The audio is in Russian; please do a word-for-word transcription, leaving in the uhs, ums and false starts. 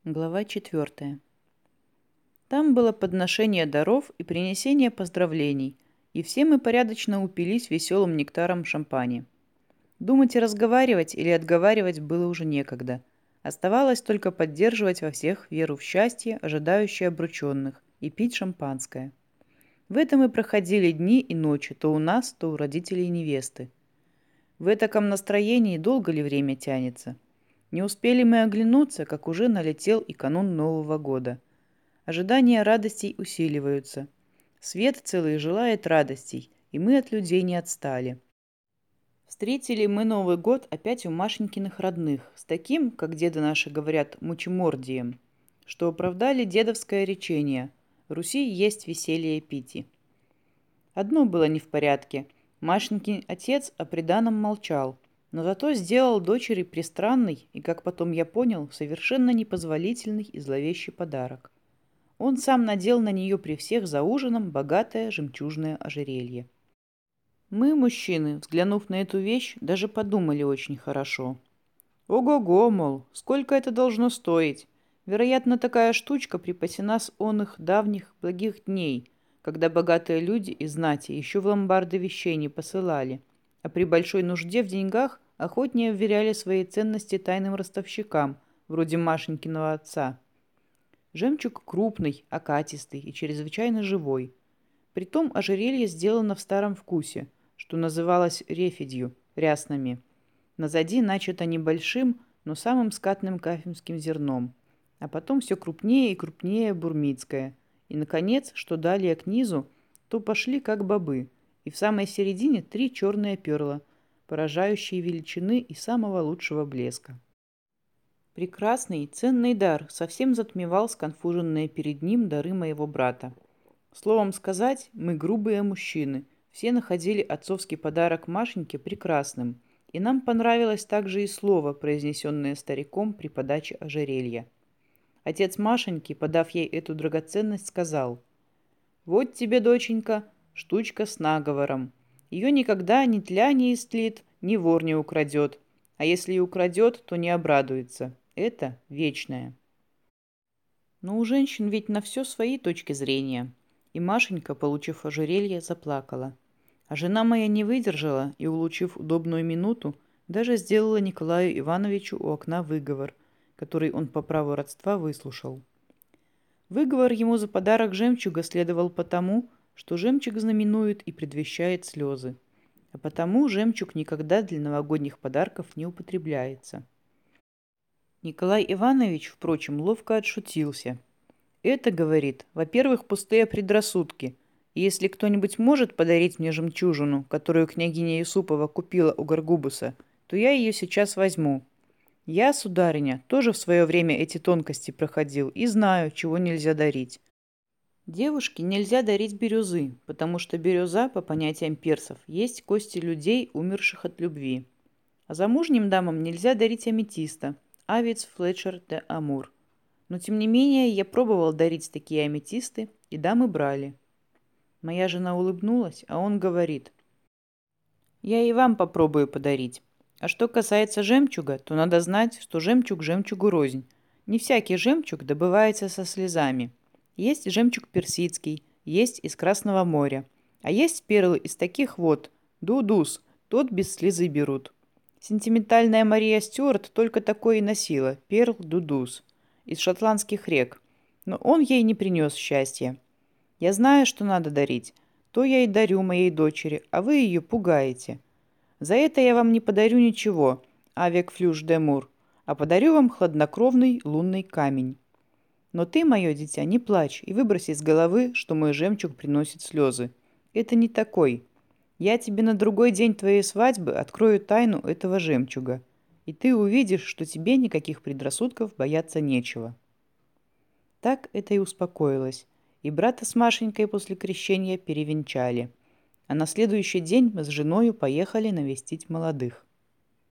Глава четвертая. Там было подношение даров и принесение поздравлений, и все мы порядочно упились веселым нектаром шампани. Думать и разговаривать или отговаривать было уже некогда. Оставалось только поддерживать во всех веру в счастье, ожидающее обрученных, и пить шампанское. В этом и проходили дни и ночи, то у нас, то у родителей невесты. В этаком настроении долго ли время тянется? Не успели мы оглянуться, как уже налетел и канун Нового года. Ожидания радостей усиливаются. Свет целый желает радостей, и мы от людей не отстали. Встретили мы Новый год опять у Машенькиных родных, с таким, как деды наши говорят, мучемордием, что оправдали дедовское речение «Руси есть веселье пити». Одно было не в порядке. Машенькин отец о приданом молчал, но зато сделал дочери пристранный и, как потом я понял, совершенно непозволительный и зловещий подарок. Он сам надел на нее при всех за ужином богатое жемчужное ожерелье. Мы, мужчины, взглянув на эту вещь, даже подумали очень хорошо. Ого-го, мол, сколько это должно стоить? Вероятно, такая штучка припасена с он их давних благих дней, когда богатые люди из знати еще в ломбарды вещей не посылали, а при большой нужде в деньгах охотнее вверяли свои ценности тайным ростовщикам, вроде Машенькиного отца. Жемчуг крупный, окатистый и чрезвычайно живой. Притом ожерелье сделано в старом вкусе, что называлось рефидью, ряснами. Назади начато небольшим, но самым скатным кафемским зерном, а потом все крупнее и крупнее бурмицкое. И, наконец, что далее к низу, то пошли как бобы, и в самой середине три черные перла, поражающие величины и самого лучшего блеска. Прекрасный, ценный дар совсем затмевал сконфуженные перед ним дары моего брата. Словом сказать, мы грубые мужчины, все находили отцовский подарок Машеньке прекрасным, и нам понравилось также и слово, произнесенное стариком при подаче ожерелья. Отец Машеньки, подав ей эту драгоценность, сказал: «Вот тебе, доченька, штучка с наговором. Ее никогда ни тля не истлит, ни вор не украдет, а если и украдет, то не обрадуется. Это вечное». Но у женщин ведь на все свои точки зрения. И Машенька, получив ожерелье, заплакала. А жена моя не выдержала и, улучив удобную минуту, даже сделала Николаю Ивановичу у окна выговор, который он по праву родства выслушал. Выговор ему за подарок жемчуга следовал потому, что жемчуг знаменует и предвещает слезы, а потому жемчуг никогда для новогодних подарков не употребляется. Николай Иванович, впрочем, ловко отшутился. «Это, — говорит, — во-первых, пустые предрассудки, и если кто-нибудь может подарить мне жемчужину, которую княгиня Юсупова купила у Горгубуса, то я ее сейчас возьму. Я, сударыня, тоже в свое время эти тонкости проходил и знаю, чего нельзя дарить. Девушке нельзя дарить бирюзы, потому что бирюза, по понятиям персов, есть кости людей, умерших от любви. А замужним дамам нельзя дарить аметиста, авиц флетчер де амур. Но, тем не менее, я пробовал дарить такие аметисты, и дамы брали». Моя жена улыбнулась, а он говорит: «Я и вам попробую подарить. А что касается жемчуга, то надо знать, что жемчуг жемчугу рознь. Не всякий жемчуг добывается со слезами. Есть жемчуг персидский, есть из Красного моря. А есть перлы из таких вот, дудус, тот без слезы берут. Сентиментальная Мария Стюарт только такой и носила, перл дудус, из шотландских рек. Но он ей не принес счастья. Я знаю, что надо дарить. То я и дарю моей дочери, а вы ее пугаете. За это я вам не подарю ничего, авек флюш де мур, а подарю вам хладнокровный лунный камень. Но ты, мое дитя, не плачь и выбрось из головы, что мой жемчуг приносит слезы. Это не такой. Я тебе на другой день твоей свадьбы открою тайну этого жемчуга, и ты увидишь, что тебе никаких предрассудков бояться нечего». Так это и успокоилось, и брата с Машенькой после крещения перевенчали. А на следующий день мы с женою поехали навестить молодых.